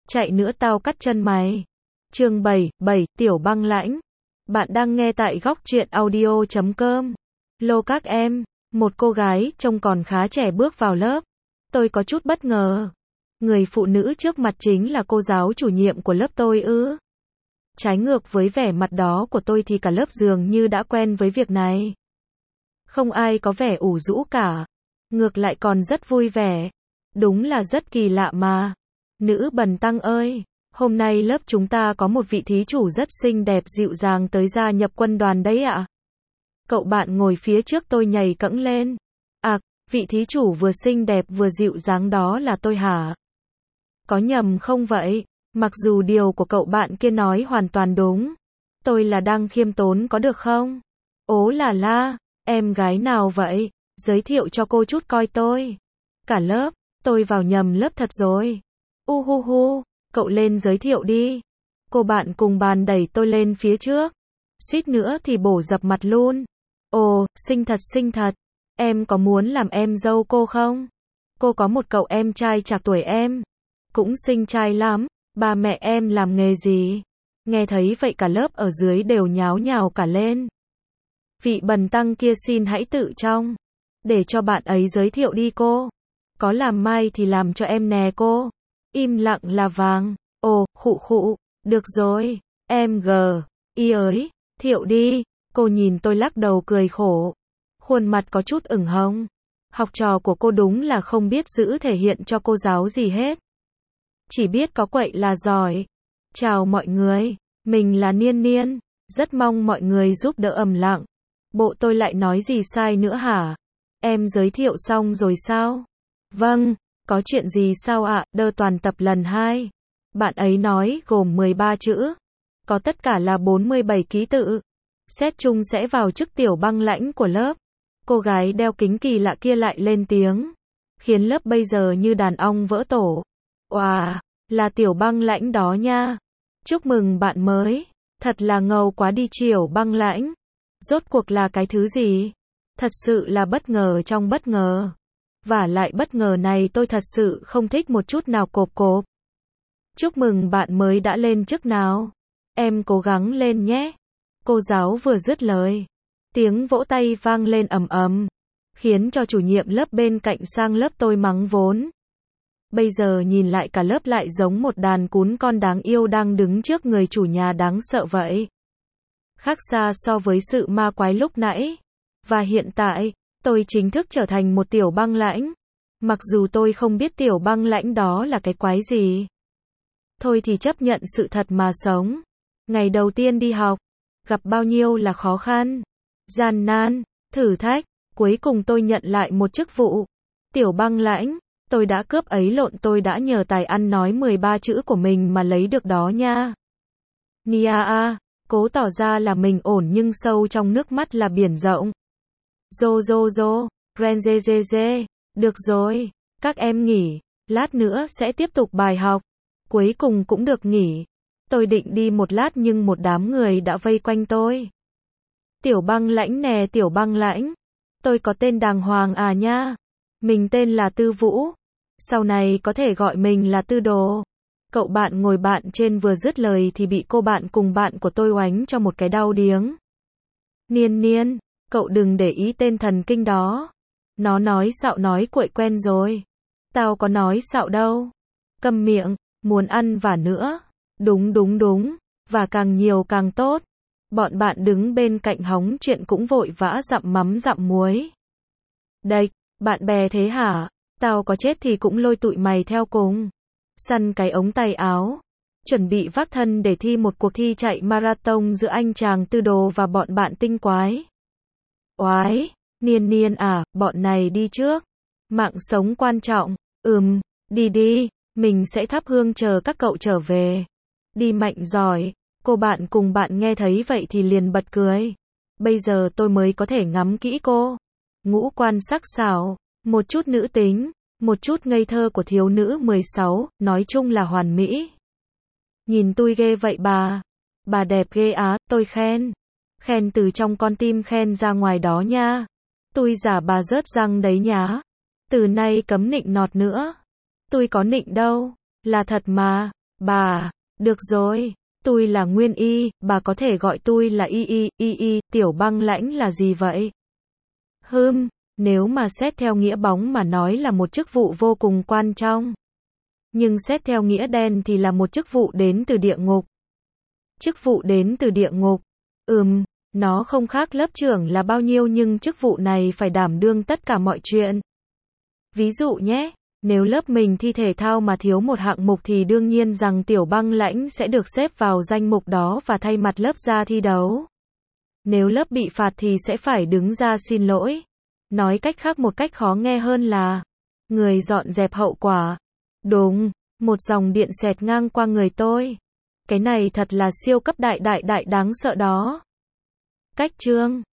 chạy nữa tao cắt chân mày. Chương 7, Tiểu Băng Lãnh. Bạn đang nghe tại góc truyện audio.com. Lô các em, một cô gái trông còn khá trẻ bước vào lớp. Tôi có chút bất ngờ. Người phụ nữ trước mặt chính là cô giáo chủ nhiệm của lớp tôi ư? Trái ngược với vẻ mặt đó của tôi thì cả lớp dường như đã quen với việc này. Không ai có vẻ ủ rũ cả. Ngược lại còn rất vui vẻ. Đúng là rất kỳ lạ mà. Nữ bần tăng ơi, hôm nay lớp chúng ta có một vị thí chủ rất xinh đẹp dịu dàng tới gia nhập quân đoàn đấy ạ. Cậu bạn ngồi phía trước tôi nhảy cẫng lên. À, vị thí chủ vừa xinh đẹp vừa dịu dàng đó là tôi hả? Có nhầm không vậy? Mặc dù điều của cậu bạn kia nói hoàn toàn đúng. Tôi là đang khiêm tốn có được không? Ố là la, em gái nào vậy? Giới thiệu cho cô chút coi tôi. Cả lớp, tôi vào nhầm lớp thật rồi. Hu, cậu lên giới thiệu đi. Cô bạn cùng bàn đẩy tôi lên phía trước. Suýt nữa thì bổ dập mặt luôn. Ồ, xinh thật. Em có muốn làm em dâu cô không? Cô có một cậu em trai trạc tuổi em. Cũng xinh trai lắm. Ba mẹ em làm nghề gì? Nghe thấy vậy cả lớp ở dưới đều nháo nhào cả lên. Vị bần tăng kia xin hãy tự trong. Để cho bạn ấy giới thiệu đi cô. Có làm mai thì làm cho em nè cô. Im lặng là vàng. Ồ, khụ. Được rồi. Em y ơi, thiệu đi. Cô nhìn tôi lắc đầu cười khổ. Khuôn mặt có chút ửng hồng. Học trò của cô đúng là không biết giữ thể hiện cho cô giáo gì hết. Chỉ biết có quậy là giỏi. Chào mọi người. Mình là Niên. Rất mong mọi người giúp đỡ ầm lặng. Bộ tôi lại nói gì sai nữa hả? Em giới thiệu xong rồi sao? Vâng, có chuyện gì sao ạ? Đơ toàn tập lần 2. Bạn ấy nói gồm 13 chữ. Có tất cả là 47 ký tự. Xét chung sẽ vào chức tiểu băng lãnh của lớp. Cô gái đeo kính kỳ lạ kia lại lên tiếng. Khiến lớp bây giờ như đàn ong vỡ tổ. Wow, là tiểu băng lãnh đó nha. Chúc mừng bạn mới. Thật là ngầu quá đi Tiểu Băng Lãnh. Rốt cuộc là cái thứ gì? Thật sự là bất ngờ trong bất ngờ. Vả lại bất ngờ này tôi thật sự không thích một chút nào cộp. Chúc mừng bạn mới đã lên chức nào. Em cố gắng lên nhé. Cô giáo vừa dứt lời. Tiếng vỗ tay vang lên ầm ầm. Khiến cho chủ nhiệm lớp bên cạnh sang lớp tôi mắng vốn. Bây giờ nhìn lại cả lớp lại giống một đàn cún con đáng yêu đang đứng trước người chủ nhà đáng sợ vậy. Khác xa so với sự ma quái lúc nãy. Và hiện tại, tôi chính thức trở thành một tiểu băng lãnh. Mặc dù tôi không biết tiểu băng lãnh đó là cái quái gì. Thôi thì chấp nhận sự thật mà sống. Ngày đầu tiên đi học, gặp bao nhiêu là khó khăn, gian nan, thử thách. Cuối cùng tôi nhận lại một chức vụ. Tiểu băng lãnh. Tôi đã cướp ấy lộn tôi đã nhờ tài ăn nói 13 chữ của mình mà lấy được đó nha. Nia a, cố tỏ ra là mình ổn nhưng sâu trong nước mắt là biển rộng. Dô, Renze. Được rồi, các em nghỉ, lát nữa sẽ tiếp tục bài học. Cuối cùng cũng được nghỉ. Tôi định đi một lát nhưng một đám người đã vây quanh tôi. Tiểu băng lãnh nè tiểu băng lãnh. Tôi có tên đàng hoàng à nha. Mình tên là Tư Vũ. Sau này có thể gọi mình là Tư Đồ. Cậu bạn ngồi bạn trên vừa dứt lời thì bị cô bạn cùng bạn của tôi oánh cho một cái đau điếng. Niên, cậu đừng để ý tên thần kinh đó. Nó nói xạo nói quậy quen rồi. Tao có nói xạo đâu. Câm miệng, muốn ăn vả nữa. Đúng. Và càng nhiều càng tốt. Bọn bạn đứng bên cạnh hóng chuyện cũng vội vã dặm mắm dặm muối. Đây, bạn bè thế hả? Tao có chết thì cũng lôi tụi mày theo cùng. Săn cái ống tay áo. Chuẩn bị vác thân để thi một cuộc thi chạy marathon giữa anh chàng Tư Đồ và bọn bạn tinh quái. Oái, Niên à, bọn này đi trước. Mạng sống quan trọng. Đi, mình sẽ thắp hương chờ các cậu trở về. Đi mạnh giỏi. Cô bạn cùng bạn nghe thấy vậy thì liền bật cười. Bây giờ tôi mới có thể ngắm kỹ cô. Ngũ quan sắc sảo, một chút nữ tính, một chút ngây thơ của thiếu nữ 16, nói chung là hoàn mỹ. Nhìn tôi ghê vậy bà đẹp ghê á, tôi khen từ trong con tim khen ra ngoài đó nha. Tôi giả bà rớt răng đấy nhá. Từ nay cấm nịnh nọt nữa. Tôi có nịnh đâu, là thật mà. Bà, được rồi, tôi là Nguyên Y, bà có thể gọi tôi là Y, Tiểu Băng Lãnh là gì vậy? Nếu mà xét theo nghĩa bóng mà nói là một chức vụ vô cùng quan trọng. Nhưng xét theo nghĩa đen thì là một chức vụ đến từ địa ngục. Chức vụ đến từ địa ngục. Nó không khác lớp trưởng là bao nhiêu nhưng chức vụ này phải đảm đương tất cả mọi chuyện. Ví dụ nhé, nếu lớp mình thi thể thao mà thiếu một hạng mục thì đương nhiên rằng Tiểu Băng Lãnh sẽ được xếp vào danh mục đó và thay mặt lớp ra thi đấu. Nếu lớp bị phạt thì sẽ phải đứng ra xin lỗi. Nói cách khác một cách khó nghe hơn là người dọn dẹp hậu quả. Đúng, một dòng điện xẹt ngang qua người tôi. Cái này thật là siêu cấp đại đáng sợ đó. Cách chương